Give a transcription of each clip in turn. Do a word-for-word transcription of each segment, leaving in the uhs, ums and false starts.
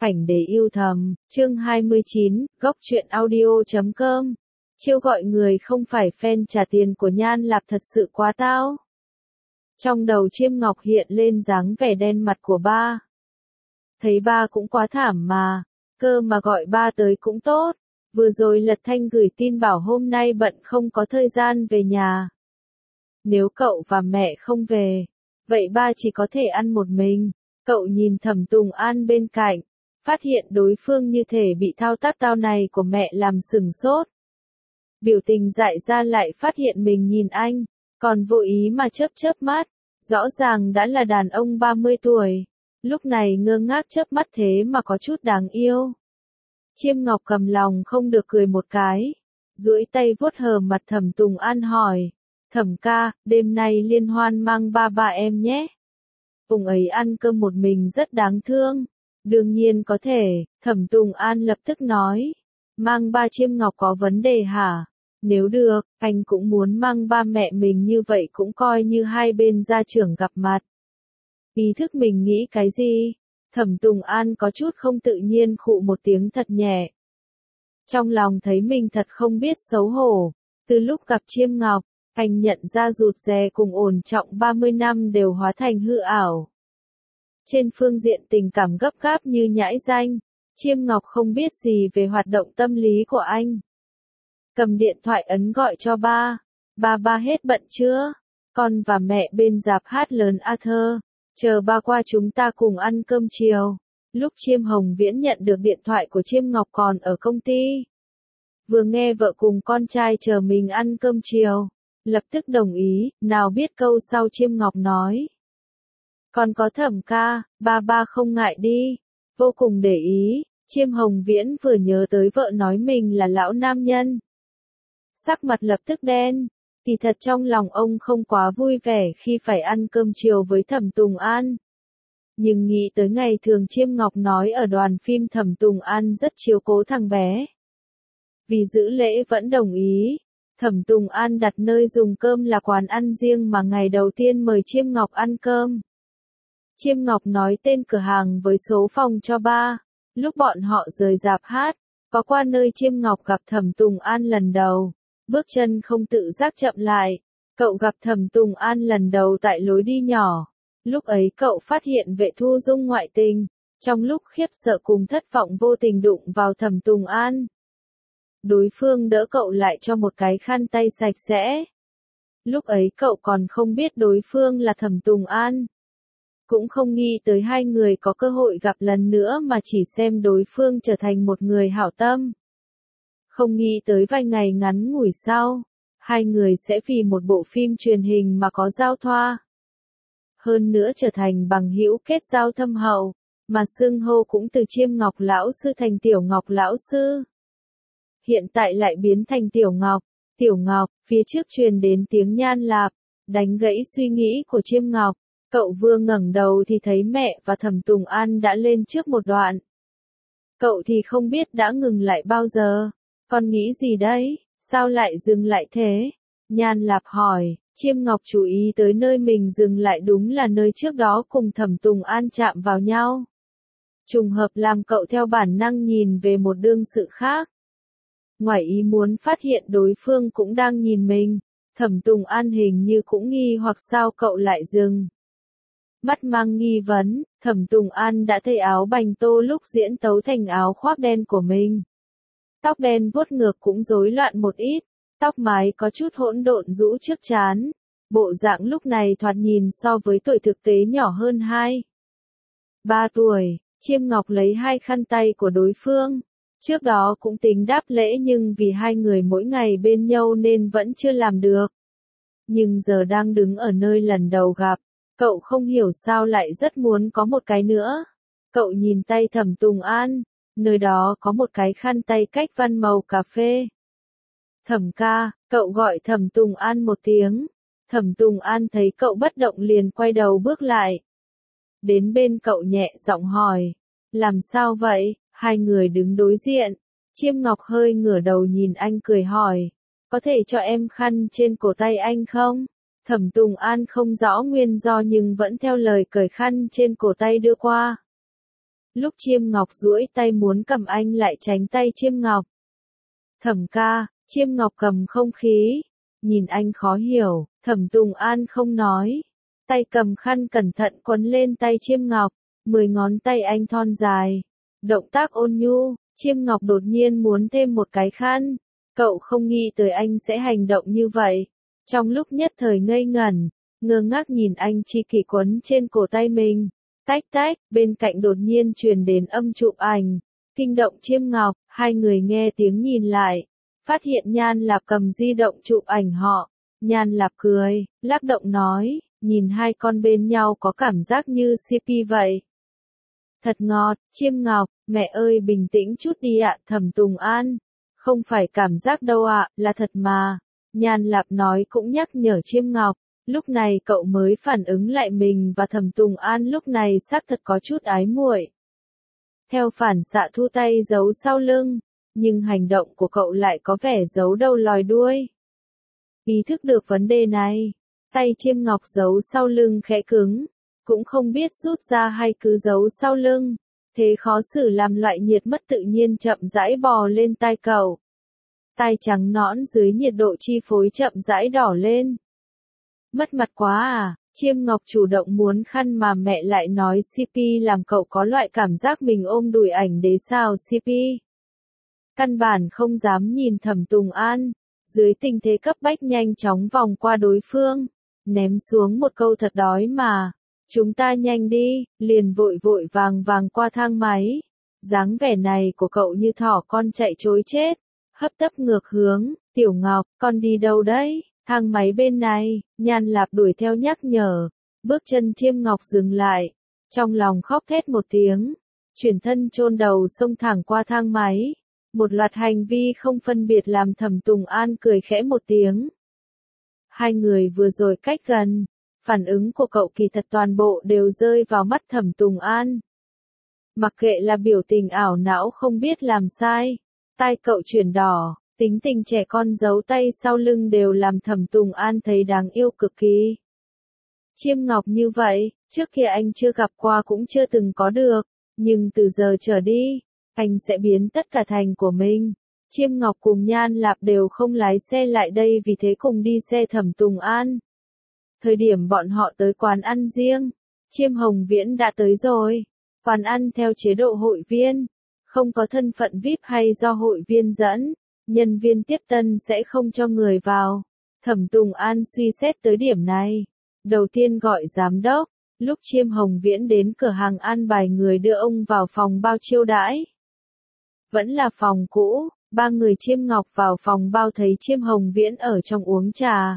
Ảnh để yêu thầm, chương hai mươi chín, góc truyện audio chấm com. Chiêu gọi người không phải fan trả tiền của Nhan Lạp thật sự quá tao. Trong đầu Chiêm Ngọc hiện lên dáng vẻ đen mặt của ba. Thấy ba cũng quá thảm mà, cơ mà gọi ba tới cũng tốt. Vừa rồi Lật Thanh gửi tin bảo hôm nay bận không có thời gian về nhà. Nếu cậu và mẹ không về, vậy ba chỉ có thể ăn một mình. Cậu nhìn Thẩm Tùng An bên cạnh, phát hiện đối phương như thể bị thao tác tao này của mẹ làm sửng sốt. Biểu tình dại ra lại phát hiện mình nhìn anh, còn vô ý mà chớp chớp mắt, rõ ràng đã là đàn ông ba mươi tuổi, lúc này ngơ ngác chớp mắt thế mà có chút đáng yêu. Chiêm Ngọc cầm lòng không được cười một cái, duỗi tay vuốt hờ mặt Thẩm Tùng An hỏi, Thẩm ca, đêm nay liên hoan mang ba ba em nhé. Ông ấy ăn cơm một mình rất đáng thương. Đương nhiên có thể, Thẩm Tùng An lập tức nói. Mang ba Chiêm Ngọc có vấn đề hả? Nếu được, anh cũng muốn mang ba mẹ mình như vậy cũng coi như hai bên gia trưởng gặp mặt. Ý thức mình nghĩ cái gì? Thẩm Tùng An có chút không tự nhiên khụ một tiếng thật nhẹ. Trong lòng thấy mình thật không biết xấu hổ. Từ lúc gặp Chiêm Ngọc, anh nhận ra rụt rè cùng ổn trọng ba mươi năm đều hóa thành hư ảo. Trên phương diện tình cảm gấp gáp như nhãi danh, Chiêm Ngọc không biết gì về hoạt động tâm lý của anh. Cầm điện thoại ấn gọi cho ba. Ba ba hết bận chưa? Con và mẹ bên rạp hát lớn Arthur. Chờ ba qua chúng ta cùng ăn cơm chiều. Lúc Chiêm Hồng Viễn nhận được điện thoại của Chiêm Ngọc còn ở công ty. Vừa nghe vợ cùng con trai chờ mình ăn cơm chiều. Lập tức đồng ý, nào biết câu sau Chiêm Ngọc nói. Còn có Thẩm ca, ba ba không ngại đi. Vô cùng để ý, Chiêm Hồng Viễn vừa nhớ tới vợ nói mình là lão nam nhân. Sắc mặt lập tức đen, kỳ thật trong lòng ông không quá vui vẻ khi phải ăn cơm chiều với Thẩm Tùng An. Nhưng nghĩ tới ngày thường Chiêm Ngọc nói ở đoàn phim Thẩm Tùng An rất chiếu cố thằng bé. Vì giữ lễ vẫn đồng ý. Thẩm Tùng An đặt nơi dùng cơm là quán ăn riêng mà ngày đầu tiên mời Chiêm Ngọc ăn cơm. Chiêm Ngọc nói tên cửa hàng với số phòng cho ba. Lúc bọn họ rời rạp hát, có qua nơi Chiêm Ngọc gặp Thẩm Tùng An lần đầu. Bước chân không tự giác chậm lại. Cậu gặp Thẩm Tùng An lần đầu tại lối đi nhỏ. Lúc ấy cậu phát hiện Vệ Thu Dung ngoại tình. Trong lúc khiếp sợ cùng thất vọng vô tình đụng vào Thẩm Tùng An. Đối phương đỡ cậu lại cho một cái khăn tay sạch sẽ. Lúc ấy cậu còn không biết đối phương là Thẩm Tùng An. Cũng không nghĩ tới hai người có cơ hội gặp lần nữa mà chỉ xem đối phương trở thành một người hảo tâm. Không nghĩ tới vài ngày ngắn ngủi sau, hai người sẽ vì một bộ phim truyền hình mà có giao thoa. Hơn nữa trở thành bằng hữu kết giao thâm hậu, mà xưng hô cũng từ Chiêm Ngọc lão sư thành Tiểu Ngọc lão sư. Hiện tại lại biến thành Tiểu Ngọc, Tiểu Ngọc, phía trước truyền đến tiếng Nhan Lạp, đánh gãy suy nghĩ của Chiêm Ngọc. Cậu vừa ngẩng đầu thì thấy mẹ và Thẩm Tùng An đã lên trước một đoạn. Cậu thì không biết đã ngừng lại bao giờ. Con nghĩ gì đấy, sao lại dừng lại thế? Nhan Lạp hỏi, Chiêm Ngọc chú ý tới nơi mình dừng lại đúng là nơi trước đó cùng Thẩm Tùng An chạm vào nhau. Trùng hợp làm cậu theo bản năng nhìn về một đương sự khác. Ngoài ý muốn phát hiện đối phương cũng đang nhìn mình, Thẩm Tùng An hình như cũng nghi hoặc sao cậu lại dừng. Mắt mang nghi vấn, Thẩm Tùng An đã thay áo bành tô lúc diễn tấu thành áo khoác đen của mình. Tóc đen vuốt ngược cũng rối loạn một ít, tóc mái có chút hỗn độn rũ trước trán. Bộ dạng lúc này thoạt nhìn so với tuổi thực tế nhỏ hơn hai. Ba tuổi, Chiêm Ngọc lấy hai khăn tay của đối phương. Trước đó cũng tính đáp lễ nhưng vì hai người mỗi ngày bên nhau nên vẫn chưa làm được. Nhưng giờ đang đứng ở nơi lần đầu gặp. Cậu không hiểu sao lại rất muốn có một cái nữa. Cậu nhìn tay Thẩm Tùng An, nơi đó có một cái khăn tay cách văn màu cà phê. Thẩm ca, cậu gọi Thẩm Tùng An một tiếng. Thẩm Tùng An thấy cậu bất động liền quay đầu bước lại. Đến bên cậu nhẹ giọng hỏi, làm sao vậy? Hai người đứng đối diện. Chiêm Ngọc hơi ngửa đầu nhìn anh cười hỏi, có thể cho em khăn trên cổ tay anh không? Thẩm Tùng An không rõ nguyên do nhưng vẫn theo lời cởi khăn trên cổ tay đưa qua. Lúc Chiêm Ngọc duỗi tay muốn cầm anh lại tránh tay Chiêm Ngọc. Thẩm ca, Chiêm Ngọc cầm không khí. Nhìn anh khó hiểu, Thẩm Tùng An không nói. Tay cầm khăn cẩn thận quấn lên tay Chiêm Ngọc. Mười ngón tay anh thon dài. Động tác ôn nhu, Chiêm Ngọc đột nhiên muốn thêm một cái khăn. Cậu không nghĩ tới anh sẽ hành động như vậy. Trong lúc nhất thời ngây ngẩn, ngơ ngác nhìn anh chi kỷ quấn trên cổ tay mình. Tách tách, bên cạnh đột nhiên truyền đến âm chụp ảnh. Kinh động Chiêm Ngọc, hai người nghe tiếng nhìn lại. Phát hiện Nhan Lạp cầm di động chụp ảnh họ. Nhan Lạp cười, lắc động nói, nhìn hai con bên nhau có cảm giác như xê pê vậy. Thật ngọt, Chiêm Ngọc, mẹ ơi bình tĩnh chút đi ạ. Thẩm Tùng An. Không phải cảm giác đâu ạ, là thật mà. Nhan Lạp nói cũng nhắc nhở Chiêm Ngọc. Lúc này cậu mới phản ứng lại mình và Thẩm Tùng An lúc này xác thật có chút ái muội. Theo phản xạ thu tay giấu sau lưng, nhưng hành động của cậu lại có vẻ giấu đầu lòi đuôi. Ý thức được vấn đề này, tay Chiêm Ngọc giấu sau lưng khẽ cứng, cũng không biết rút ra hay cứ giấu sau lưng. Thế khó xử làm loại nhiệt mất tự nhiên chậm rãi bò lên tai cậu. Tai trắng nõn dưới nhiệt độ chi phối chậm rãi đỏ lên. Mất mặt quá à, Chiêm Ngọc chủ động muốn khăn mà mẹ lại nói xê pê làm cậu có loại cảm giác mình ôm đùi ảnh đế sao xê pê. Căn bản không dám nhìn Thẩm Tùng An, dưới tình thế cấp bách nhanh chóng vòng qua đối phương, ném xuống một câu thật đói mà. Chúng ta nhanh đi, liền vội vội vàng vàng qua thang máy. Dáng vẻ này của cậu như thỏ con chạy trối chết, hấp tấp ngược hướng. Tiểu Ngọc, con đi đâu đấy? Thang máy bên này. Nhan Lạp đuổi theo nhắc nhở. Bước chân Chiêm Ngọc dừng lại, trong lòng khóc thét một tiếng, chuyển thân chôn đầu xông thẳng qua thang máy. Một loạt hành vi không phân biệt làm Thẩm Tùng An cười khẽ một tiếng. Hai người vừa rồi cách gần, phản ứng của cậu kỳ thật toàn bộ đều rơi vào mắt Thẩm Tùng An. Mặc kệ là biểu tình ảo não không biết làm sai, tai cậu chuyển đỏ, tính tình trẻ con giấu tay sau lưng đều làm Thẩm Tùng An thấy đáng yêu cực kỳ. Chiêm Ngọc như vậy, trước kia anh chưa gặp qua cũng chưa từng có được, nhưng từ giờ trở đi, anh sẽ biến tất cả thành của mình. Chiêm Ngọc cùng Nhan Lạp đều không lái xe lại đây vì thế cùng đi xe Thẩm Tùng An. Thời điểm bọn họ tới quán ăn riêng, Chiêm Hồng Viễn đã tới rồi. Quán ăn theo chế độ hội viên, không có thân phận vi ai pi hay do hội viên dẫn, nhân viên tiếp tân sẽ không cho người vào. Thẩm Tùng An suy xét tới điểm này. Đầu tiên gọi giám đốc, lúc Chiêm Hồng Viễn đến cửa hàng ăn bài người đưa ông vào phòng bao chiêu đãi. Vẫn là phòng cũ, ba người Chiêm Ngọc vào phòng bao thấy Chiêm Hồng Viễn ở trong uống trà.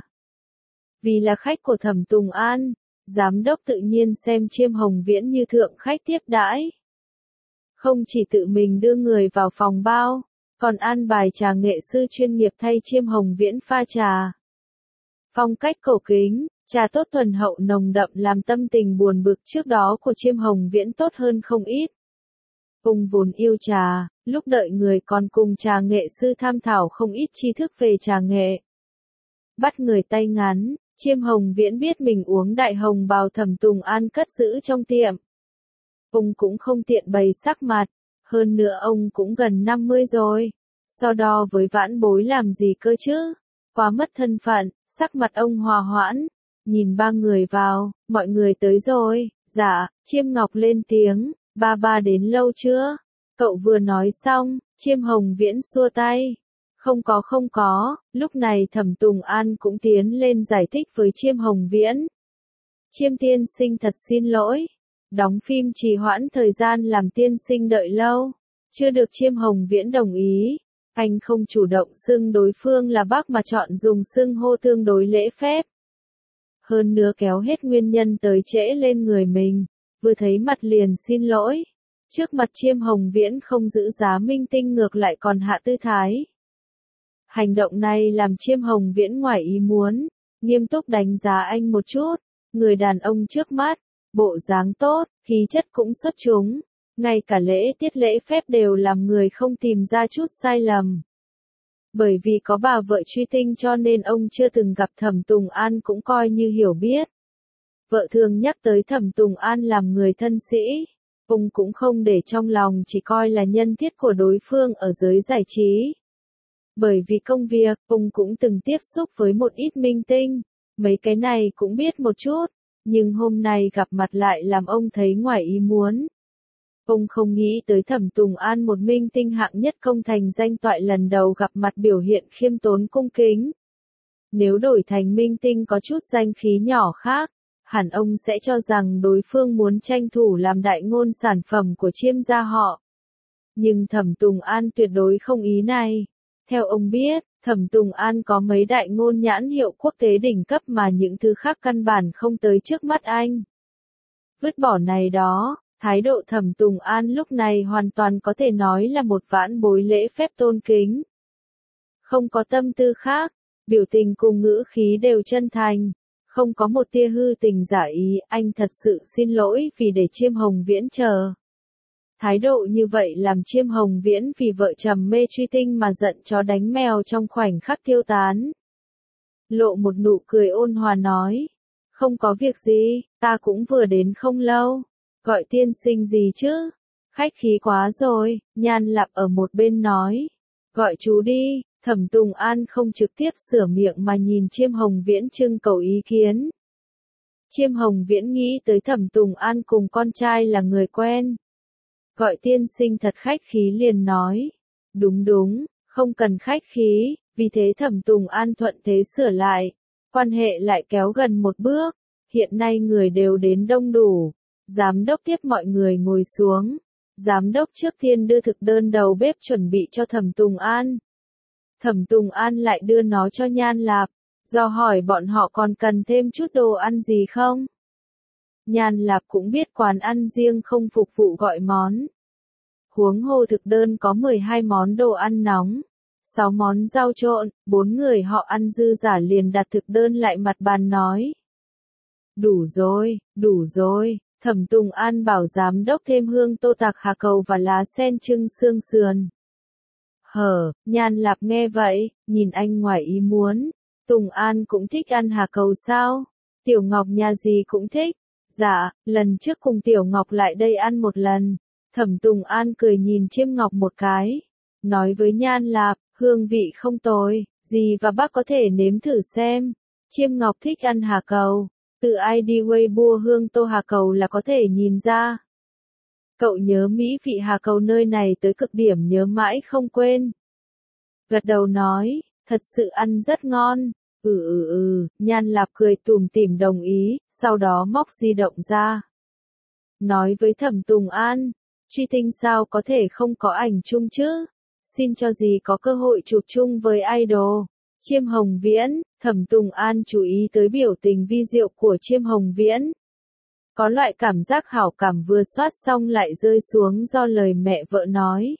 Vì là khách của Thẩm Tùng An, giám đốc tự nhiên xem Chiêm Hồng Viễn như thượng khách tiếp đãi. Không chỉ tự mình đưa người vào phòng bao, còn an bài trà nghệ sư chuyên nghiệp thay Chiêm Hồng Viễn pha trà. Phong cách cổ kính, trà tốt thuần hậu nồng đậm làm tâm tình buồn bực trước đó của Chiêm Hồng Viễn tốt hơn không ít. Ông vốn yêu trà, lúc đợi người còn cùng trà nghệ sư tham thảo không ít tri thức về trà nghệ. Bắt người tay ngắn, Chiêm Hồng Viễn biết mình uống đại hồng bào Thẩm Tùng An cất giữ trong tiệm. Ông cũng không tiện bày sắc mặt, hơn nữa ông cũng gần năm mươi rồi. So đo với vãn bối làm gì cơ chứ? Quá mất thân phận, sắc mặt ông hòa hoãn. Nhìn ba người vào, mọi người tới rồi. Dạ, Chiêm Ngọc lên tiếng, ba ba đến lâu chưa? Cậu vừa nói xong, Chiêm Hồng Viễn xua tay. Không có không có, lúc này Thẩm Tùng An cũng tiến lên giải thích với Chiêm Hồng Viễn. Chiêm tiên sinh thật xin lỗi. Đóng phim trì hoãn thời gian làm tiên sinh đợi lâu. Chưa được Chiêm Hồng Viễn đồng ý. Anh không chủ động xưng đối phương là bác mà chọn dùng xưng hô tương đối lễ phép. Hơn nữa kéo hết nguyên nhân tới trễ lên người mình. Vừa thấy mặt liền xin lỗi. Trước mặt Chiêm Hồng Viễn không giữ giá minh tinh ngược lại còn hạ tư thái. Hành động này làm Chiêm Hồng Viễn ngoài ý muốn, nghiêm túc đánh giá anh một chút. Người đàn ông trước mắt, bộ dáng tốt, khí chất cũng xuất chúng. Ngay cả lễ tiết lễ phép đều làm người không tìm ra chút sai lầm. Bởi vì có bà vợ truy tinh cho nên ông chưa từng gặp Thẩm Tùng An cũng coi như hiểu biết. Vợ thường nhắc tới Thẩm Tùng An làm người thân sĩ. ông cũng không để trong lòng, chỉ coi là nhân thiết của đối phương ở giới giải trí. Bởi vì công việc, ông cũng từng tiếp xúc với một ít minh tinh, mấy cái này cũng biết một chút, nhưng hôm nay gặp mặt lại làm ông thấy ngoài ý muốn. Ông không nghĩ tới Thẩm Tùng An, một minh tinh hạng nhất công thành danh toại, lần đầu gặp mặt biểu hiện khiêm tốn cung kính. Nếu đổi thành minh tinh có chút danh khí nhỏ khác, hẳn ông sẽ cho rằng đối phương muốn tranh thủ làm đại ngôn sản phẩm của Chiêm gia họ. Nhưng Thẩm Tùng An tuyệt đối không ý này. Theo ông biết, Thẩm Tùng An có mấy đại ngôn nhãn hiệu quốc tế đỉnh cấp mà những thứ khác căn bản không tới trước mắt anh. Vứt bỏ này đó, thái độ Thẩm Tùng An lúc này hoàn toàn có thể nói là một vãn bối lễ phép tôn kính. Không có tâm tư khác, biểu tình cùng ngữ khí đều chân thành, không có một tia hư tình giả ý. Anh thật sự xin lỗi vì để Chiêm Hồng Viễn chờ. Thái độ như vậy làm Chiêm Hồng Viễn vì vợ trầm mê truy tinh mà giận chó đánh mèo trong khoảnh khắc tiêu tán. Lộ một nụ cười ôn hòa nói, không có việc gì, ta cũng vừa đến không lâu, gọi tiên sinh gì chứ, khách khí quá rồi. Nhan Lạp ở một bên nói, gọi chú đi. Thẩm Tùng An không trực tiếp sửa miệng mà nhìn Chiêm Hồng Viễn trưng cầu ý kiến. Chiêm Hồng Viễn nghĩ tới Thẩm Tùng An cùng con trai là người quen. Gọi tiên sinh thật khách khí liền nói. Đúng đúng, không cần khách khí, vì thế Thẩm Tùng An thuận thế sửa lại. Quan hệ lại kéo gần một bước, hiện nay người đều đến đông đủ. Giám đốc tiếp mọi người ngồi xuống. Giám đốc trước tiên đưa thực đơn đầu bếp chuẩn bị cho Thẩm Tùng An. Thẩm Tùng An lại đưa nó cho Nhan Lạp, do hỏi bọn họ còn cần thêm chút đồ ăn gì không. Nhan Lạp cũng biết quán ăn riêng không phục vụ gọi món. Huống hồ thực đơn có mười hai món đồ ăn nóng, sáu món rau trộn, bốn người họ ăn dư giả liền đặt thực đơn lại mặt bàn nói. Đủ rồi, đủ rồi. Thẩm Tùng An bảo giám đốc thêm hương tô tạc hà cầu và lá sen trưng xương sườn. Hở, Nhan Lạp nghe vậy, nhìn anh ngoài ý muốn. Tùng An cũng thích ăn hà cầu sao? Tiểu Ngọc nhà gì cũng thích. Dạ, lần trước cùng Tiểu Ngọc lại đây ăn một lần. Thẩm Tùng An cười nhìn Chiêm Ngọc một cái. Nói với Nhan Lạp, hương vị không tồi, dì và bác có thể nếm thử xem. Chiêm Ngọc thích ăn hà cầu. Từ i đê Weibo hương tô hà cầu là có thể nhìn ra. Cậu nhớ mỹ vị hà cầu nơi này tới cực điểm, nhớ mãi không quên. Gật đầu nói, thật sự ăn rất ngon. Ừ ừ ừ, Nhan Lạp cười tủm tỉm đồng ý, sau đó móc di động ra. Nói với Thẩm Tùng An, truy tinh sao có thể không có ảnh chung chứ? Xin cho dì có cơ hội chụp chung với idol. Chiêm Hồng Viễn, Thẩm Tùng An chú ý tới biểu tình vi diệu của Chiêm Hồng Viễn. Có loại cảm giác hảo cảm vừa soát xong lại rơi xuống do lời mẹ vợ nói.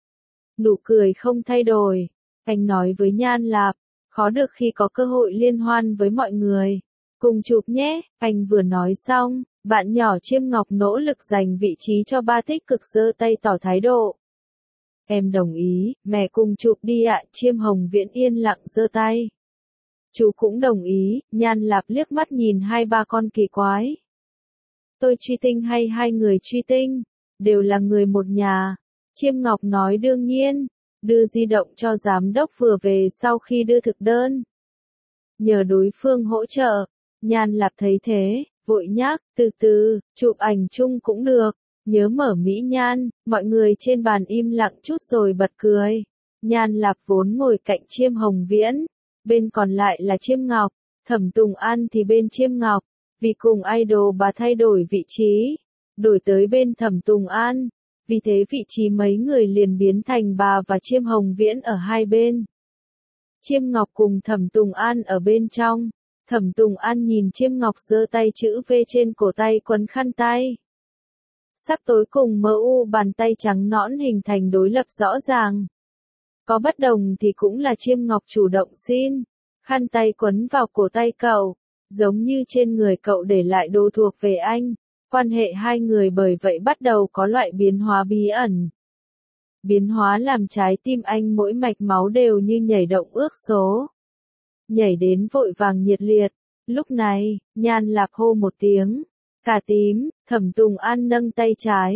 Nụ cười không thay đổi, anh nói với Nhan Lạp, khó được khi có cơ hội liên hoan với mọi người. Cùng chụp nhé, anh vừa nói xong, bạn nhỏ Chiêm Ngọc nỗ lực giành vị trí cho ba tích cực giơ tay tỏ thái độ. Em đồng ý, mẹ cùng chụp đi ạ. Chiêm Hồng Viễn yên lặng giơ tay. Chú cũng đồng ý. Nhan Lạp liếc mắt nhìn hai ba con kỳ quái. Tôi truy tinh hay hai người truy tinh, đều là người một nhà. Chiêm Ngọc nói đương nhiên, đưa di động cho giám đốc vừa về sau khi đưa thực đơn. Nhờ đối phương hỗ trợ, Nhan Lạp thấy thế, vội nhắc, từ từ, chụp ảnh chung cũng được, nhớ mở mỹ nhan. Mọi người trên bàn im lặng chút rồi bật cười. Nhan Lạp vốn ngồi cạnh Chiêm Hồng Viễn, bên còn lại là Chiêm Ngọc, Thẩm Tùng An thì bên Chiêm Ngọc. Vì cùng idol bà thay đổi vị trí, đổi tới bên Thẩm Tùng An, vì thế vị trí mấy người liền biến thành bà và Chiêm Hồng Viễn ở hai bên. Chiêm Ngọc cùng Thẩm Tùng An ở bên trong. Thẩm Tùng An nhìn Chiêm Ngọc giơ tay chữ V trên cổ tay quấn khăn tay. Sắc tối cùng mờ u bàn tay trắng nõn hình thành đối lập rõ ràng. Có bất đồng thì cũng là Chiêm Ngọc chủ động xin. Khăn tay quấn vào cổ tay cậu, giống như trên người cậu để lại đồ thuộc về anh. Quan hệ hai người bởi vậy bắt đầu có loại biến hóa bí ẩn. Biến hóa làm trái tim anh mỗi mạch máu đều như nhảy động ước số. Nhảy đến vội vàng nhiệt liệt. Lúc này, Nhan Lạp hô một tiếng. Cả tím, Thẩm Tùng An nâng tay trái,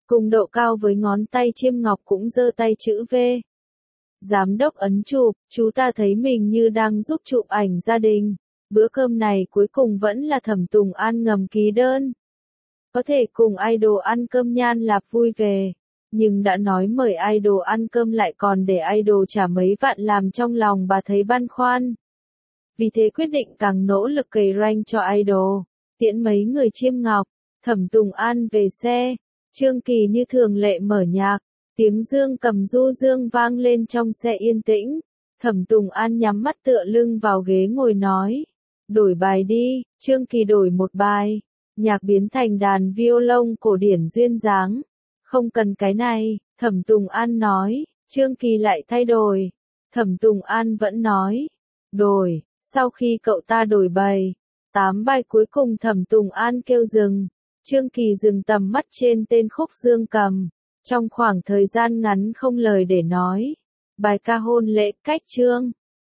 cùng độ cao với ngón tay Chiêm Ngọc cũng giơ tay chữ V. Giám đốc ấn chụp, chú ta thấy mình như đang giúp chụp ảnh gia đình. Bữa cơm này cuối cùng vẫn là Thẩm Tùng An ngầm ký đơn. Có thể cùng idol ăn cơm Nhan Lạp vui về. Nhưng đã nói mời idol ăn cơm lại còn để idol trả mấy vạn làm trong lòng bà thấy băn khoăn. Vì thế quyết định càng nỗ lực cày rank cho idol. Tiễn mấy người Chiêm Ngọc, Thẩm Tùng An về xe. Trương Kỳ như thường lệ mở nhạc. Tiếng dương cầm du dương vang lên trong xe yên tĩnh. Thẩm Tùng An nhắm mắt tựa lưng vào ghế ngồi nói. Đổi bài đi, Trương Kỳ đổi một bài. Nhạc biến thành đàn violon cổ điển duyên dáng. Không cần cái này, Thẩm Tùng An nói. Trương Kỳ lại thay đổi. Thẩm Tùng An vẫn nói. Đổi, sau khi cậu ta đổi bài. Tám bài cuối cùng Thẩm Tùng An kêu dừng. Trương Kỳ dừng tầm mắt trên tên khúc dương cầm. Trong khoảng thời gian ngắn không lời để nói. Bài ca hôn lễ cách chương.